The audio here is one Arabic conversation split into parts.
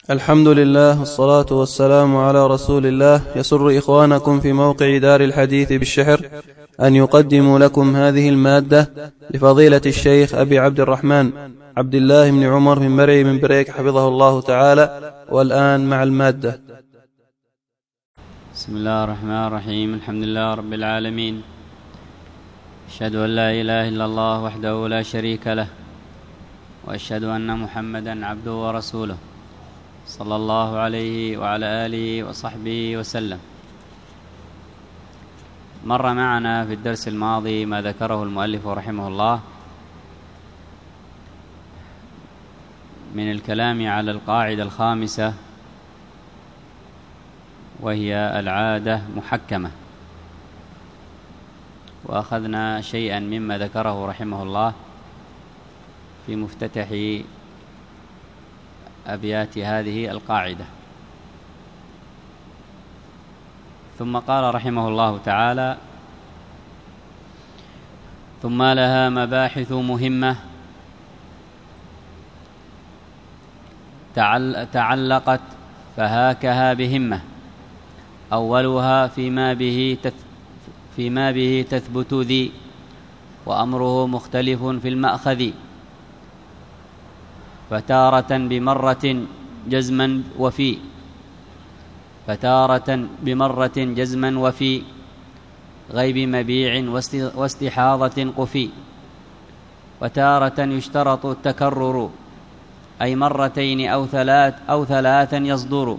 الحمد لله والصلاة والسلام على رسول الله. يسر إخوانكم في موقع دار الحديث بالشحر أن يقدموا لكم هذه المادة لفضيلة الشيخ أبي عبد الرحمن عبد الله بن عمر من مرعي من بريك حفظه الله تعالى. والآن مع المادة. بسم الله الرحمن الرحيم. الحمد لله رب العالمين، أشهد أن لا إله إلا الله وحده لا شريك له، وأشهد أن محمدا عبده ورسوله صلى الله عليه وعلى آله وصحبه وسلم. مر معنا في الدرس الماضي ما ذكره المؤلف رحمه الله من الكلام على القاعدة الخامسة، وهي العادة محكمة، وأخذنا شيئا مما ذكره رحمه الله في مفتتح أبيات هذه القاعدة. ثم قال رحمه الله تعالى: ثم لها مباحث مهمة تعلقت فهاكها بهمة، أولها فيما به تثبت ذي، وأمره مختلف في المأخذ، فتارة بمرة جزما وفي غيب مبيع واستحاضة قفي، وتارة يشترط التكرر، أي مرتين أو ثلاثا يصدر،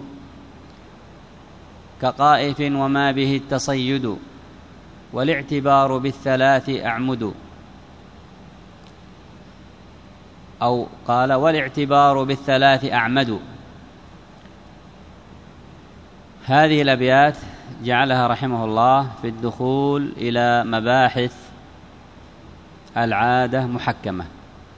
كقائف وما به التصيد، والاعتبار بالثلاث أعمد. أو قال: والاعتبار بالثلاث أعمد. هذه الأبيات جعلها رحمه الله في الدخول إلى مباحث العادة محكمة،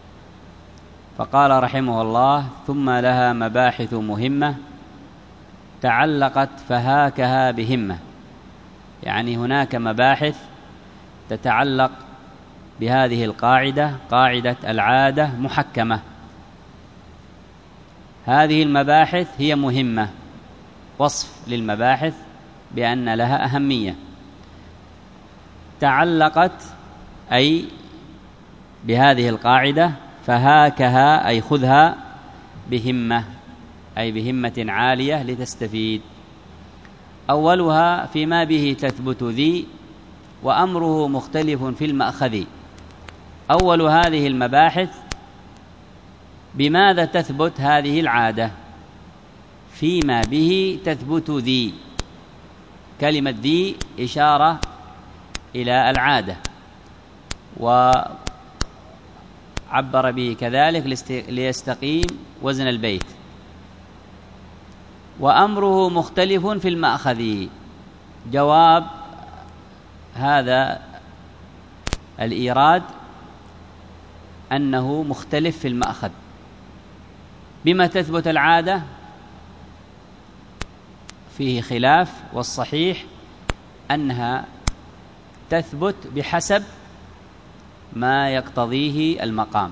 فقال رحمه الله: ثم لها مباحث مهمة تعلقت فهاكها بهمة، يعني هناك مباحث تتعلق بهذه القاعدة، قاعدة العادة محكمة. هذه المباحث هي مهمة، وصف للمباحث بأن لها أهمية. تعلقت أي بهذه القاعدة، فهاكها أي خذها بهمة، أي بهمة عالية لتستفيد. أولها فيما به تثبت ذي، وأمره مختلف في المأخذ. أول هذه المباحث بماذا تثبت هذه العادة؟ فيما به تثبت ذي. كلمة ذي إشارة إلى العادة، وعبر به كذلك ليستقيم وزن البيت. وأمره مختلف في المأخذ. جواب هذا الإيراد أنه مختلف في المأخذ. بما تثبت العادة فيه خلاف، والصحيح أنها تثبت بحسب ما يقتضيه المقام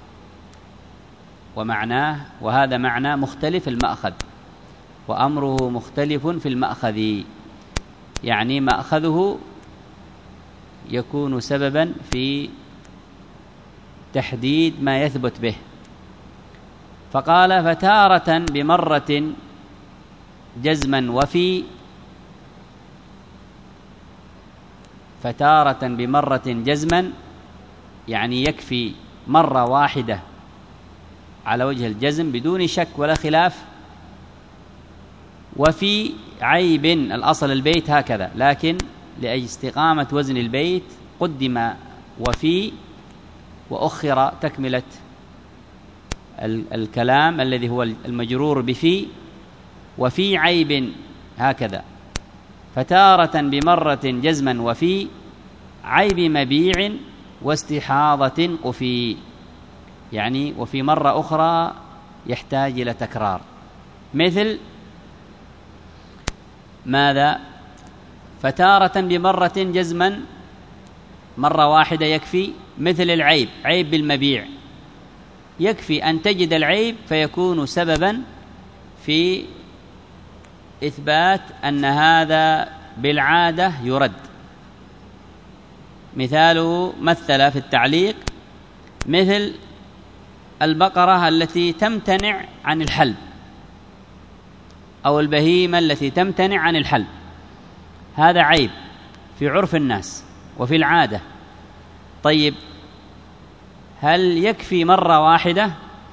ومعناه، وهذا معنى مختلف المأخذ. وأمره مختلف في المأخذ، يعني مأخذه يكون سببا في تحديد ما يثبت به. فقال: فتارة بمرة جزما وفي، فتارة بمرة جزما يعني يكفي مرة واحدة على وجه الجزم بدون شك ولا خلاف. وفي عيب، الأصل البيت هكذا، لكن لأجل استقامة وزن البيت قدم وفي، وأخر تكملة الكلام الذي هو المجرور بفي. وفي عيب هكذا. فتارة بمرة جزما وفي عيب مبيع واستحاضة قفي، يعني وفي مرة أخرى يحتاج إلى تكرار. مثل ماذا؟ فتارة بمرة جزما مرة واحدة يكفي. مثل العيب، عيب بالمبيع، يكفي أن تجد العيب فيكون سببا في إثبات أن هذا بالعادة يرد. مثاله مثل في التعليق مثل البقرة التي تمتنع عن الحلب أو البهيمة التي تمتنع عن الحلب، هذا عيب في عرف الناس وفي العادة. طيب هل يكفي مرة واحدة؟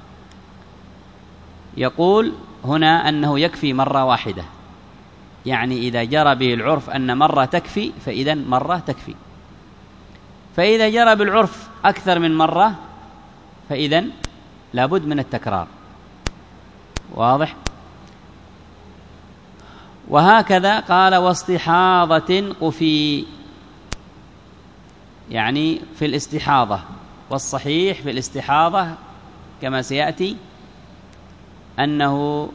يقول هنا أنه يكفي مرة واحدة، يعني إذا جرى به العرف أن مرة تكفي فإذا مرة تكفي. فإذا جرى بالعرف أكثر من مرة فإذا لابد من التكرار. واضح؟ وهكذا قال واستحاضة قفي، يعني في الاستحاضة، والصحيح في الاستحاضة كما سيأتي أنه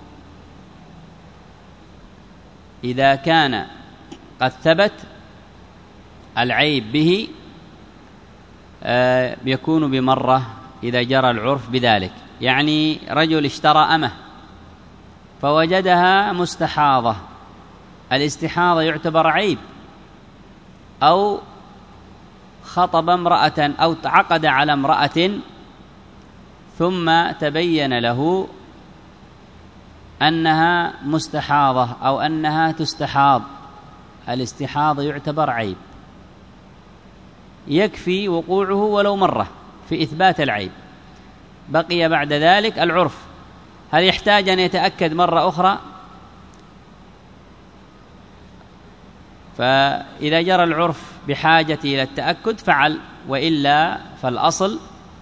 إذا كان قد ثبت العيب به يكون بمرة إذا جرى العرف بذلك. يعني رجل اشترى أمه فوجدها مستحاضة، الاستحاضة يعتبر عيب، أو خطب امرأة أو تعقد على امرأة ثم تبين له أنها مستحاضة أو أنها تستحاض، الاستحاضة يعتبر عيب، يكفي وقوعه ولو مرة في إثبات العيب. بقي بعد ذلك العرف، هل يحتاج أن يتأكد مرة أخرى؟ فإذا جرى العرف بحاجة إلى التأكد فعل، وإلا فالأصل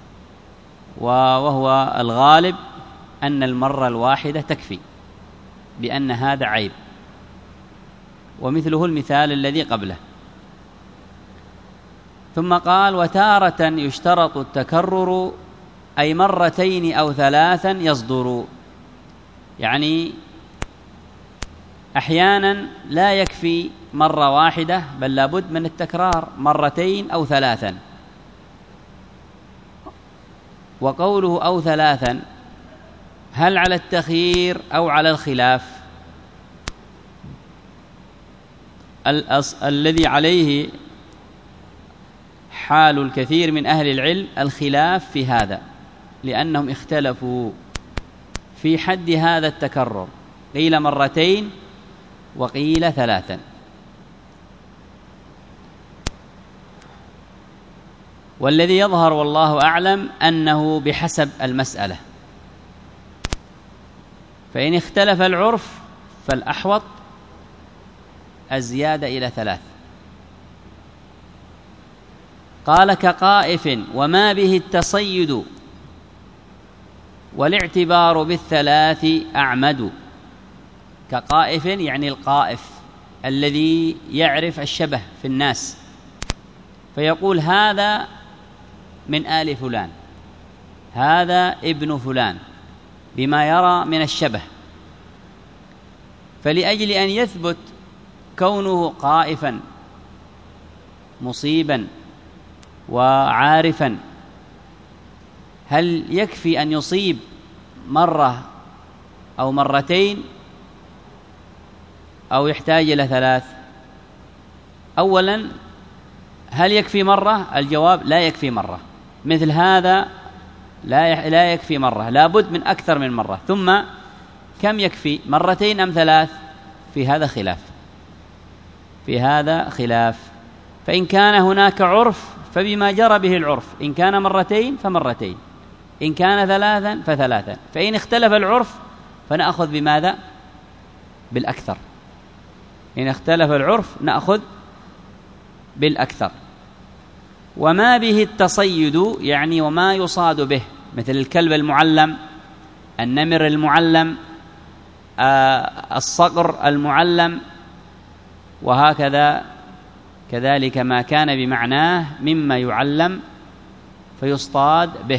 وهو الغالب أن المرة الواحدة تكفي بأن هذا عيب. ومثله المثال الذي قبله. ثم قال وتارة يشترط التكرر أي مرتين أو ثلاثا يصدر، يعني أحيانا لا يكفي مرة واحدة بل لابد من التكرار مرتين أو ثلاثا. وقوله أو ثلاثا هل على التخيير أو على الخلاف؟ الذي عليه حال الكثير من أهل العلم الخلاف في هذا، لأنهم اختلفوا في حد هذا التكرر، قيل مرتين وقيل ثلاثا. والذي يظهر والله أعلم أنه بحسب المسألة، فإن اختلف العرف فالأحوط الزيادة إلى ثلاث. قال كقائف وما به التصيد والاعتبار بالثلاث أعمد. كقائف يعني القائف الذي يعرف الشبه في الناس، فيقول هذا من آل فلان، هذا ابن فلان، بما يرى من الشبه. فلأجل أن يثبت كونه قائفا مصيبا وعارفا، هل يكفي أن يصيب مرة أو مرتين أو يحتاج إلى ثلاث؟ أولا هل يكفي مرة؟ الجواب لا يكفي مرة، مثل هذا لا يكفي مرة، لابد من أكثر من مرة. ثم كم يكفي، مرتين أم ثلاث؟ في هذا خلاف، في هذا خلاف. فإن كان هناك عرف فبما جرى به العرف، إن كان مرتين فمرتين، إن كان ثلاثا فثلاثا. فإن اختلف العرف فنأخذ بماذا؟ بالأكثر. إن اختلف العرف نأخذ بالأكثر. وما به التصيد يعني وما يصاد به، مثل الكلب المعلم، النمر المعلم، الصقر المعلم، وهكذا كذلك ما كان بمعناه مما يعلم فيصطاد به.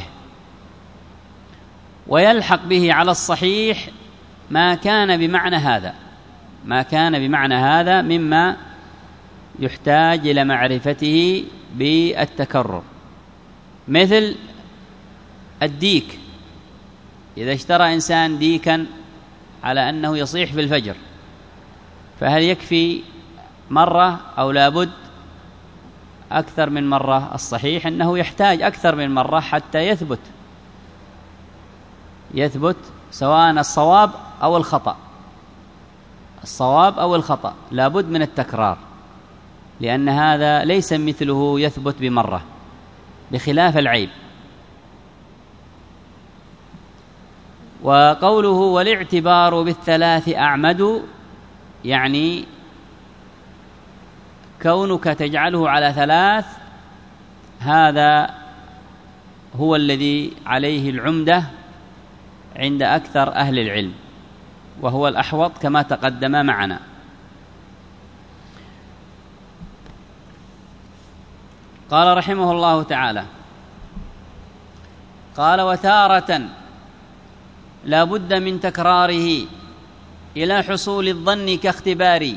ويلحق به على الصحيح ما كان بمعنى هذا، ما كان بمعنى هذا مما يحتاج إلى معرفته بالتكرر، مثل الديك. إذا اشترى إنسان ديكا على أنه يصيح في الفجر، فهل يكفي مرة أو لابد أكثر من مرة؟ الصحيح أنه يحتاج أكثر من مرة حتى يثبت سواء الصواب أو الخطأ، الصواب أو الخطأ لابد من التكرار، لأن هذا ليس مثله يثبت بمرة بخلاف العيب. وقوله والاعتبار بالثلاث أعمد، يعني كونك تجعله على ثلاث هذا هو الذي عليه العمدة عند أكثر أهل العلم، وهو الأحوط كما تقدم معنا. قال رحمه الله تعالى: قال وتارة لا بد من تكراره إلى حصول الظن كاختبار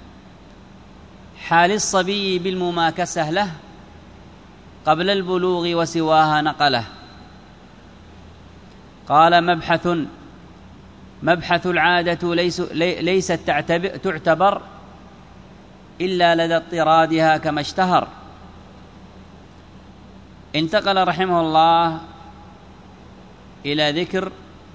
حال الصبي بالمماكسة له قبل البلوغ وسواها نقله. قال مبحث العادة ليست تعتبر إلا لدى اضطرادها كما اشتهر. انتقل رحمه الله إلى ذكر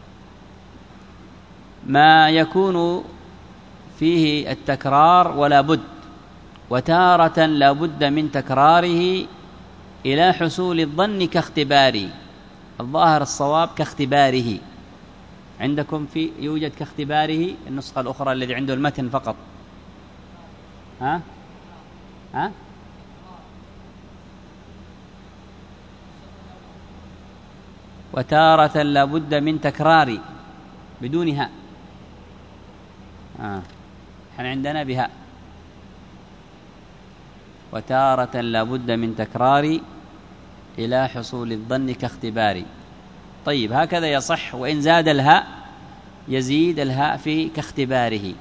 ما يكون فيه التكرار ولا بد، وتارة لا بد من تكراره إلى حصول الظن كاختباره. الظاهر الصواب كاختباره، عندكم يوجد كاختباره النسخة الأخرى الذي عنده المتن فقط. ها وتارة لا بد من تكرار بدون هاء. احنا عندنا بهاء. وتارة لا بد من تكرار إلى حصول الظن كاختباري. طيب هكذا يصح، وإن زاد الهاء يزيد الهاء في كاختباره.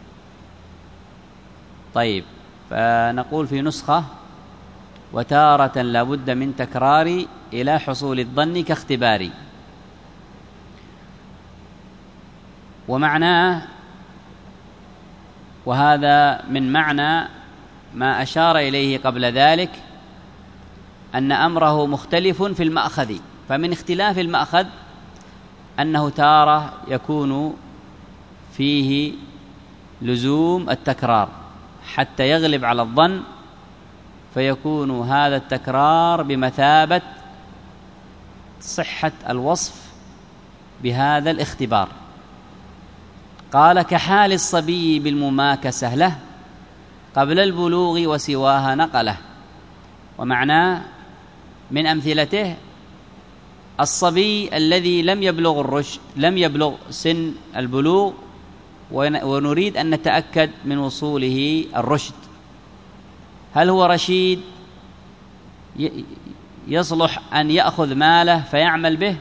طيب فنقول في نسخة وتارة لا بد من تكرار إلى حصول الظن كاختباري. ومعناه، وهذا من معنى ما أشار إليه قبل ذلك، أن أمره مختلف في المأخذ. فمن اختلاف المأخذ أنه تارة يكون فيه لزوم التكرار حتى يغلب على الظن، فيكون هذا التكرار بمثابة صحة الوصف بهذا الاختبار. قال كحال الصبي بالمماكسة له قبل البلوغ وسواها نقله. ومعناه من أمثلته الصبي الذي لم يبلغ الرشد، لم يبلغ سن البلوغ، ونريد أن نتأكد من وصوله الرشد. هل هو رشيد يصلح أن يأخذ ماله فيعمل به؟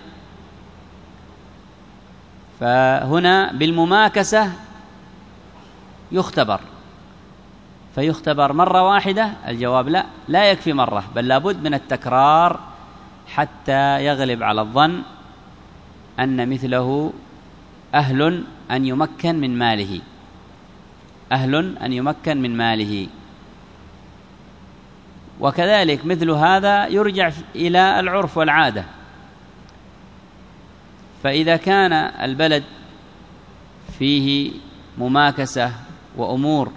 فهنا بالمماكسة يختبر، فيختبر مرة واحدة؟ الجواب لا يكفي مرة، بل لابد من التكرار حتى يغلب على الظن أن مثله أهل أن يمكن من ماله، أهل أن يمكن من ماله. وكذلك مثل هذا يرجع إلى العرف والعادة. فإذا كان البلد فيه مماكسة وأمور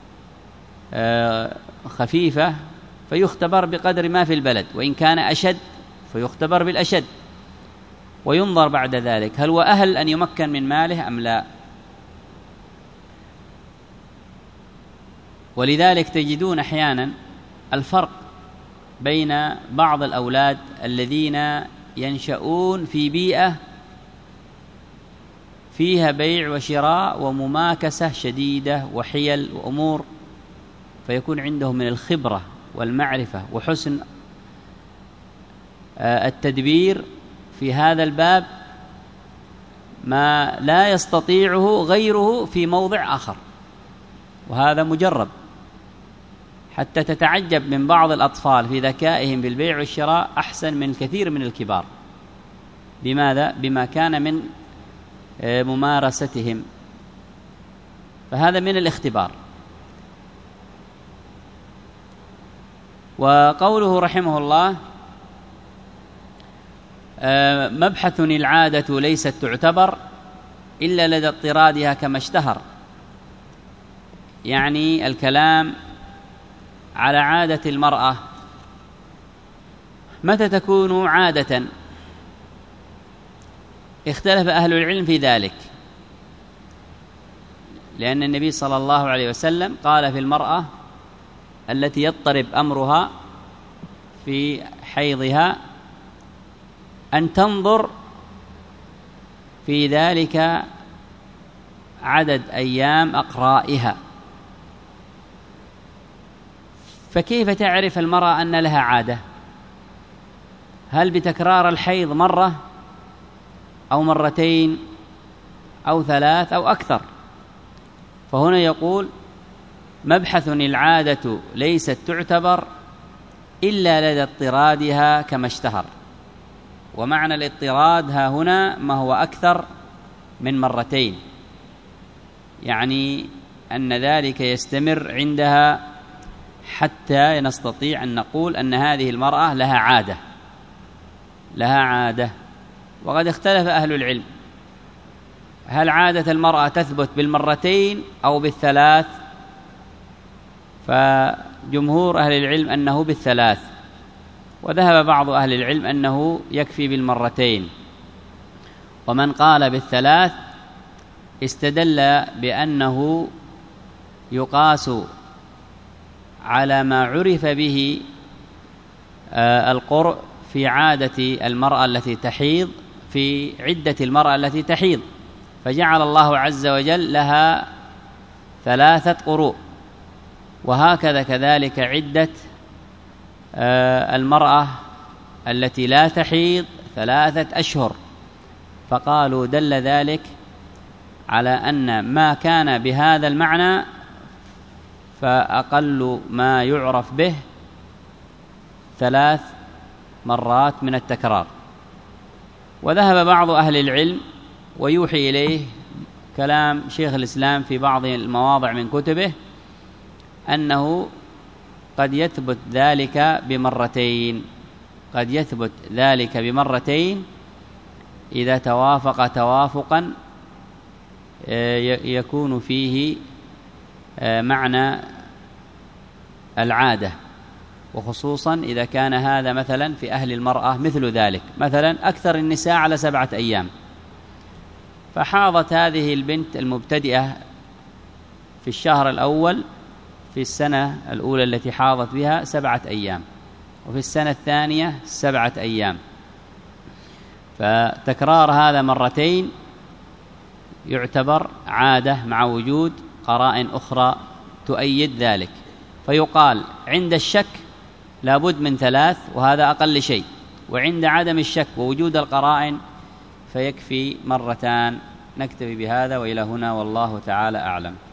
خفيفة فيختبر بقدر ما في البلد، وإن كان أشد فيختبر بالأشد، وينظر بعد ذلك هل هو أهل أن يمكن من ماله أم لا. ولذلك تجدون أحيانا الفرق بين بعض الأولاد الذين ينشؤون في بيئة فيها بيع وشراء ومماكسة شديدة وحيل وأمور، فيكون عندهم من الخبرة والمعرفة وحسن التدبير في هذا الباب ما لا يستطيعه غيره في موضع آخر، وهذا مجرب. حتى تتعجب من بعض الأطفال في ذكائهم بالبيع والشراء أحسن من الكثير من الكبار. بماذا؟ بما كان من ممارستهم. فهذا من الاختبار. وقوله رحمه الله مبحث العادة ليست تعتبر إلا لدى اضطرادها كما اشتهر، يعني الكلام على عادة المرأة متى تكون عادة. اختلف أهل العلم في ذلك، لأن النبي صلى الله عليه وسلم قال في المرأة التي يضطرب أمرها في حيضها أن تنظر في ذلك عدد أيام أقرائها. فكيف تعرف المرأة أن لها عادة؟ هل بتكرار الحيض مرة أو مرتين أو ثلاث أو أكثر؟ فهنا يقول مبحث العادة ليست تعتبر إلا لدى اضطرادها كما اشتهر. ومعنى الاضطراد ها هنا ما هو أكثر من مرتين، يعني أن ذلك يستمر عندها حتى نستطيع أن نقول أن هذه المرأة لها عادة. وقد اختلف أهل العلم هل عادة المرأة تثبت بالمرتين أو بالثلاث؟ فجمهور أهل العلم أنه بالثلاث، وذهب بعض أهل العلم أنه يكفي بالمرتين. ومن قال بالثلاث استدل بأنه يقاس على ما عرف به القرء في عادة المرأة التي تحيض في عدة المرأة التي تحيض، فجعل الله عز وجل لها 3 قروء، وهكذا كذلك عدة المرأة التي لا تحيض 3 أشهر. فقالوا دل ذلك على أن ما كان بهذا المعنى فأقل ما يعرف به 3 مرات من التكرار. وذهب بعض أهل العلم ويوحي إليه كلام شيخ الإسلام في بعض المواضع من كتبه أنه قد يثبت ذلك بمرتين إذا توافق توافقا يكون فيه معنى العادة، وخصوصا إذا كان هذا مثلا في أهل المرأة مثل ذلك، مثلا أكثر النساء على 7 أيام، فحاضت هذه البنت المبتدئة في الشهر الأول في السنة الأولى التي حاضت بها 7 أيام، وفي السنة الثانية 7 أيام، فتكرار هذا مرتين يعتبر عادة مع وجود قرائن أخرى تؤيد ذلك. فيقال عند الشك لابد من 3 وهذا أقل شيء، وعند عدم الشك ووجود القرائن فيكفي 2 مرتان. نكتفي بهذا وإلى هنا والله تعالى أعلم.